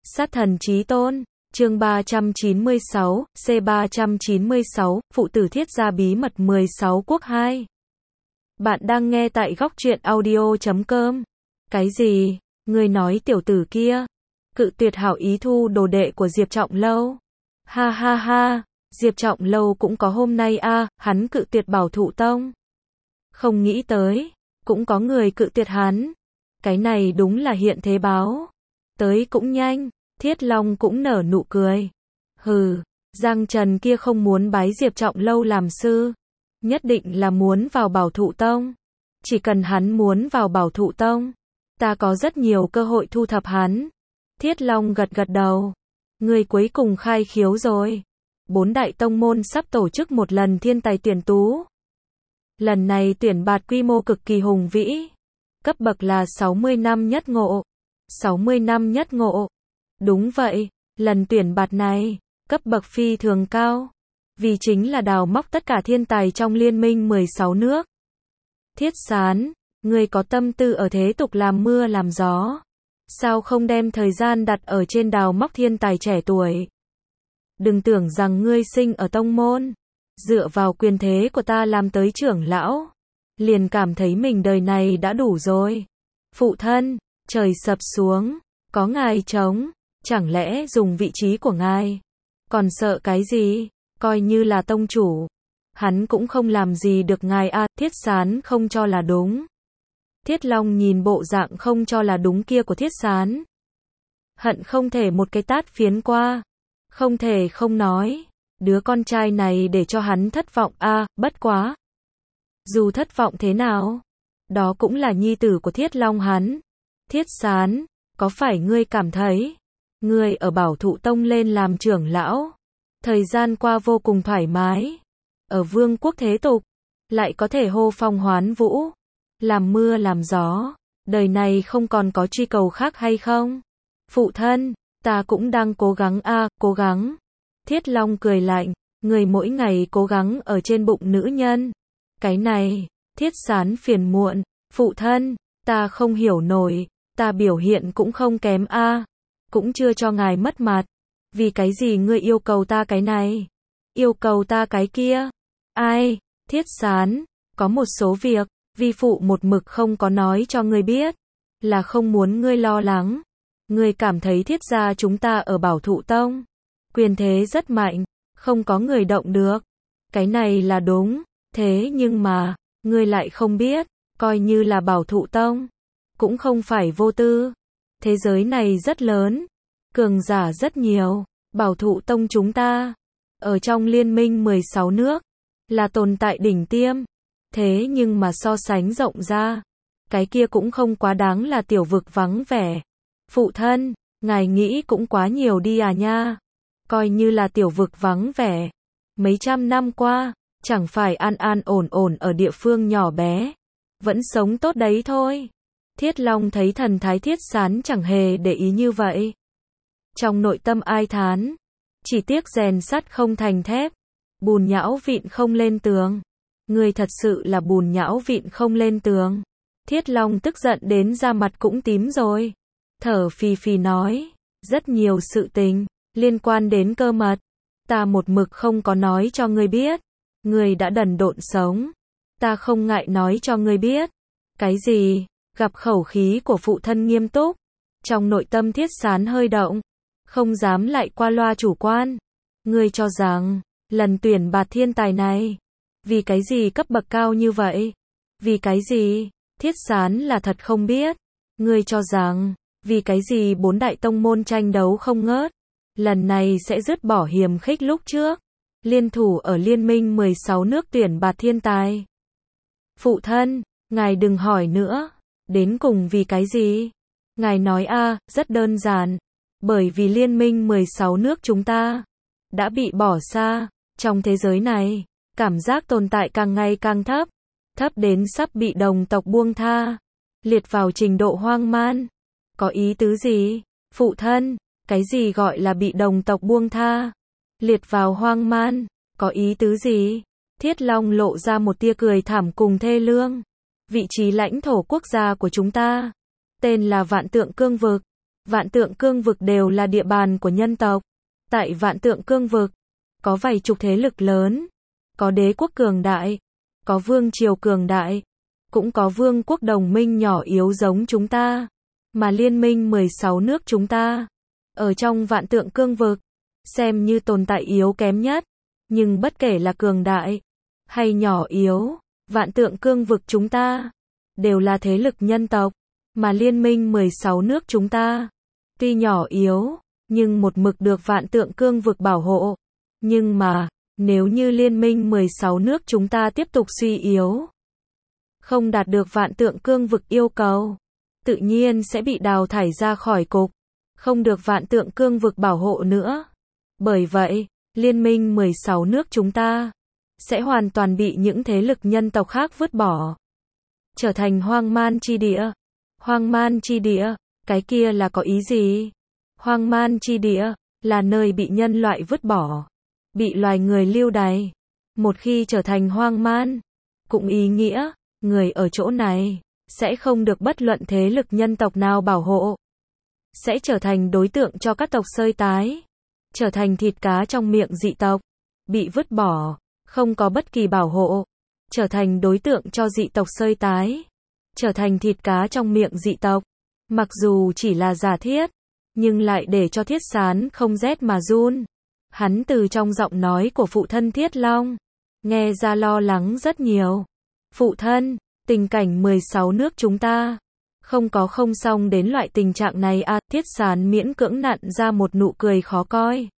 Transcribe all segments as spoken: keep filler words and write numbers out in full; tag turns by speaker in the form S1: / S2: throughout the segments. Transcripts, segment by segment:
S1: Sát thần chí tôn, chương ba trăm chín mươi sáu, C ba trăm chín mươi sáu, phụ tử thiết gia bí mật mười sáu quốc hai. Bạn đang nghe tại góc truyện audio chấm com. Cái gì? Ngươi nói tiểu tử kia cự tuyệt hảo ý thu đồ đệ của Diệp Trọng Lâu. Ha ha ha, Diệp Trọng Lâu cũng có hôm nay a, à, hắn cự tuyệt Bảo Thụ Tông. Không nghĩ tới, cũng có người cự tuyệt hắn. Cái này đúng là hiện thế báo. Tới cũng nhanh, Thiết Long cũng nở nụ cười. Hừ, Giang Trần kia không muốn bái Diệp Trọng Lâu làm sư. Nhất định là muốn vào Bảo Thụ Tông. Chỉ cần hắn muốn vào Bảo Thụ Tông, ta có rất nhiều cơ hội thu thập hắn. Thiết Long gật gật đầu. Người cuối cùng khai khiếu rồi. Bốn đại tông môn sắp tổ chức một lần thiên tài tuyển tú. Lần này tuyển bạt quy mô cực kỳ hùng vĩ. Cấp bậc là sáu mươi năm nhất ngộ. sáu mươi năm nhất ngộ. Đúng vậy, lần tuyển bạt này, cấp bậc phi thường cao. Vì chính là đào móc tất cả thiên tài trong liên minh mười sáu nước. Thiết Sán, người có tâm tư ở thế tục làm mưa làm gió. Sao không đem thời gian đặt ở trên đào móc thiên tài trẻ tuổi? Đừng tưởng rằng ngươi sinh ở tông môn, dựa vào quyền thế của ta làm tới trưởng lão, liền cảm thấy mình đời này đã đủ rồi. Phụ thân, trời sập xuống, có ngài trống, chẳng lẽ dùng vị trí của ngài? Còn sợ cái gì? Coi như là tông chủ, hắn cũng không làm gì được ngài a. À, Thiết Sán không cho là đúng. Thiết Long nhìn bộ dạng không cho là đúng kia của Thiết Sán, hận không thể một cái tát phiến qua. Không thể không nói, đứa con trai này để cho hắn thất vọng a. À, bất quá, dù thất vọng thế nào, đó cũng là nhi tử của Thiết Long hắn. Thiết Sán, có phải ngươi cảm thấy ngươi ở Bảo Thụ Tông lên làm trưởng lão, thời gian qua vô cùng thoải mái, ở vương quốc thế tục lại có thể hô phong hoán vũ, làm mưa làm gió, đời này không còn có truy cầu khác hay không? Phụ thân, ta cũng đang cố gắng a, à, cố gắng. Thiết Long cười lạnh, người mỗi ngày cố gắng ở trên bụng nữ nhân. Cái này, Thiết Sán phiền muộn, phụ thân, ta không hiểu nổi, ta biểu hiện cũng không kém a, à, cũng chưa cho ngài mất mặt. Vì cái gì ngươi yêu cầu ta cái này, yêu cầu ta cái kia? Ai? Thiết Sán, có một số việc, vi phụ một mực không có nói cho ngươi biết, là không muốn ngươi lo lắng. Ngươi cảm thấy Thiết gia chúng ta ở Bảo Thụ Tông, quyền thế rất mạnh, không có người động được. Cái này là đúng, thế nhưng mà, ngươi lại không biết, coi như là Bảo Thụ Tông, cũng không phải vô tư. Thế giới này rất lớn, cường giả rất nhiều, Bảo Thụ Tông chúng ta, ở trong liên minh mười sáu nước, là tồn tại đỉnh tiêm. Thế nhưng mà so sánh rộng ra, cái kia cũng không quá đáng là tiểu vực vắng vẻ. Phụ thân, ngài nghĩ cũng quá nhiều đi à nha. Coi như là tiểu vực vắng vẻ, mấy trăm năm qua, chẳng phải an an ổn ổn ở địa phương nhỏ bé, vẫn sống tốt đấy thôi. Thiết Long thấy thần thái Thiết Sán chẳng hề để ý như vậy, trong nội tâm ai thán, chỉ tiếc rèn sắt không thành thép, bùn nhão vịn không lên tường. Người thật sự là bùn nhão vịn không lên tường. Thiết Long tức giận đến da mặt cũng tím rồi, thở phì phì nói, rất nhiều sự tình liên quan đến cơ mật, ta một mực không có nói cho ngươi biết. Ngươi đã đần độn sống, ta không ngại nói cho ngươi biết. Cái gì? Gặp khẩu khí của phụ thân nghiêm túc, trong nội tâm Thiết Sán hơi động, không dám lại qua loa chủ quan. Ngươi cho rằng lần tuyển bạt thiên tài này, vì cái gì cấp bậc cao như vậy? Vì cái gì? Thiết Sán là thật không biết. Ngươi cho rằng vì cái gì bốn đại tông môn tranh đấu không ngớt, lần này sẽ dứt bỏ hiềm khích lúc trước, liên thủ ở liên minh mười sáu nước tuyển bạt thiên tài? Phụ thân, ngài đừng hỏi nữa, đến cùng vì cái gì? Ngài nói a, à, rất đơn giản, bởi vì liên minh mười sáu nước chúng ta đã bị bỏ xa. Trong thế giới này, cảm giác tồn tại càng ngày càng thấp, thấp đến sắp bị đồng tộc buông tha, liệt vào trình độ hoang man. Có ý tứ gì? Phụ thân, cái gì gọi là bị đồng tộc buông tha, liệt vào hoang man, có ý tứ gì? Thiết Long lộ ra một tia cười thảm cùng thê lương. Vị trí lãnh thổ quốc gia của chúng ta, tên là Vạn Tượng Cương Vực. Vạn Tượng Cương vực đều là địa bàn của nhân tộc. Tại Vạn Tượng Cương vực, có vài chục thế lực lớn, có đế quốc cường đại, có vương triều cường đại, cũng có vương quốc đồng minh nhỏ yếu giống chúng ta, mà liên minh mười sáu nước chúng ta, ở trong Vạn Tượng Cương vực, xem như tồn tại yếu kém nhất, nhưng bất kể là cường đại, hay nhỏ yếu, Vạn Tượng Cương vực chúng ta, đều là thế lực nhân tộc, mà liên minh mười sáu nước chúng ta, tuy nhỏ yếu, nhưng một mực được Vạn Tượng Cương vực bảo hộ. Nhưng mà, nếu như liên minh mười sáu nước chúng ta tiếp tục suy yếu, không đạt được Vạn Tượng Cương vực yêu cầu, tự nhiên sẽ bị đào thải ra khỏi cục, không được Vạn Tượng Cương vực bảo hộ nữa. Bởi vậy, liên minh mười sáu nước chúng ta sẽ hoàn toàn bị những thế lực nhân tộc khác vứt bỏ, trở thành hoang man chi địa. Hoang man chi địa, cái kia là có ý gì? Hoang man chi địa là nơi bị nhân loại vứt bỏ, bị loài người lưu đày. Một khi trở thành hoang man, cũng ý nghĩa người ở chỗ này sẽ không được bất luận thế lực nhân tộc nào bảo hộ, sẽ trở thành đối tượng cho các tộc sơi tái, trở thành thịt cá trong miệng dị tộc, bị vứt bỏ, không có bất kỳ bảo hộ, trở thành đối tượng cho dị tộc sơi tái, trở thành thịt cá trong miệng dị tộc. Mặc dù chỉ là giả thiết, nhưng lại để cho Thiết Sán không rét mà run. Hắn từ trong giọng nói của phụ thân Thiết Long, nghe ra lo lắng rất nhiều. Phụ thân, tình cảnh mười sáu nước chúng ta, không có không xong đến loại tình trạng này à, Thiết Sán miễn cưỡng nặn ra một nụ cười khó coi.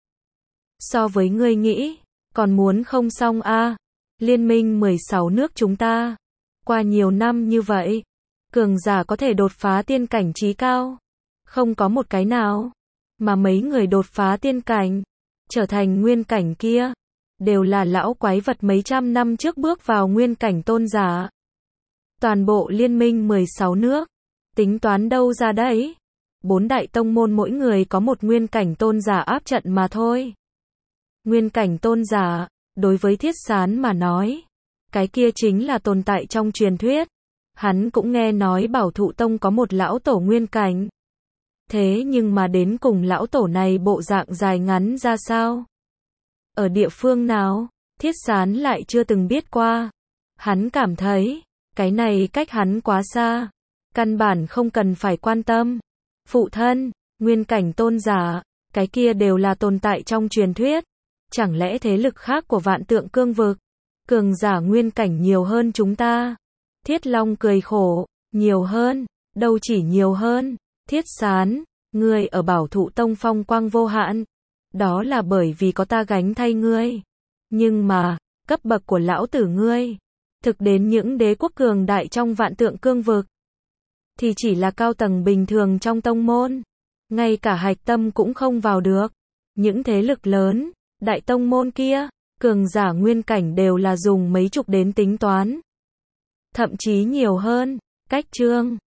S1: So với ngươi nghĩ, còn muốn không xong à, liên minh mười sáu nước chúng ta, qua nhiều năm như vậy, cường giả có thể đột phá tiên cảnh chí cao, không có một cái nào, mà mấy người đột phá tiên cảnh, trở thành nguyên cảnh kia, đều là lão quái vật mấy trăm năm trước bước vào nguyên cảnh tôn giả. Toàn bộ liên minh mười sáu nước, tính toán đâu ra đấy? Bốn đại tông môn mỗi người có một nguyên cảnh tôn giả áp trận mà thôi. Nguyên cảnh tôn giả, đối với Thiết Sán mà nói, cái kia chính là tồn tại trong truyền thuyết. Hắn cũng nghe nói Bảo Thụ Tông có một lão tổ nguyên cảnh. Thế nhưng mà đến cùng lão tổ này bộ dạng dài ngắn ra sao? Ở địa phương nào? Thiết Sán lại chưa từng biết qua. Hắn cảm thấy, cái này cách hắn quá xa, căn bản không cần phải quan tâm. Phụ thân, nguyên cảnh tôn giả, cái kia đều là tồn tại trong truyền thuyết. Chẳng lẽ thế lực khác của Vạn Tượng Cương vực, cường giả nguyên cảnh nhiều hơn chúng ta? Thiết Long cười khổ, nhiều hơn, đâu chỉ nhiều hơn. Thiết Sán, ngươi ở Bảo Thụ Tông phong quang vô hạn, đó là bởi vì có ta gánh thay ngươi. Nhưng mà, cấp bậc của lão tử ngươi, thực đến những đế quốc cường đại trong Vạn Tượng Cương vực, thì chỉ là cao tầng bình thường trong tông môn, ngay cả hạch tâm cũng không vào được. Những thế lực lớn, đại tông môn kia, cường giả nguyên cảnh đều là dùng mấy chục đến tính toán, thậm chí nhiều hơn. Cách chương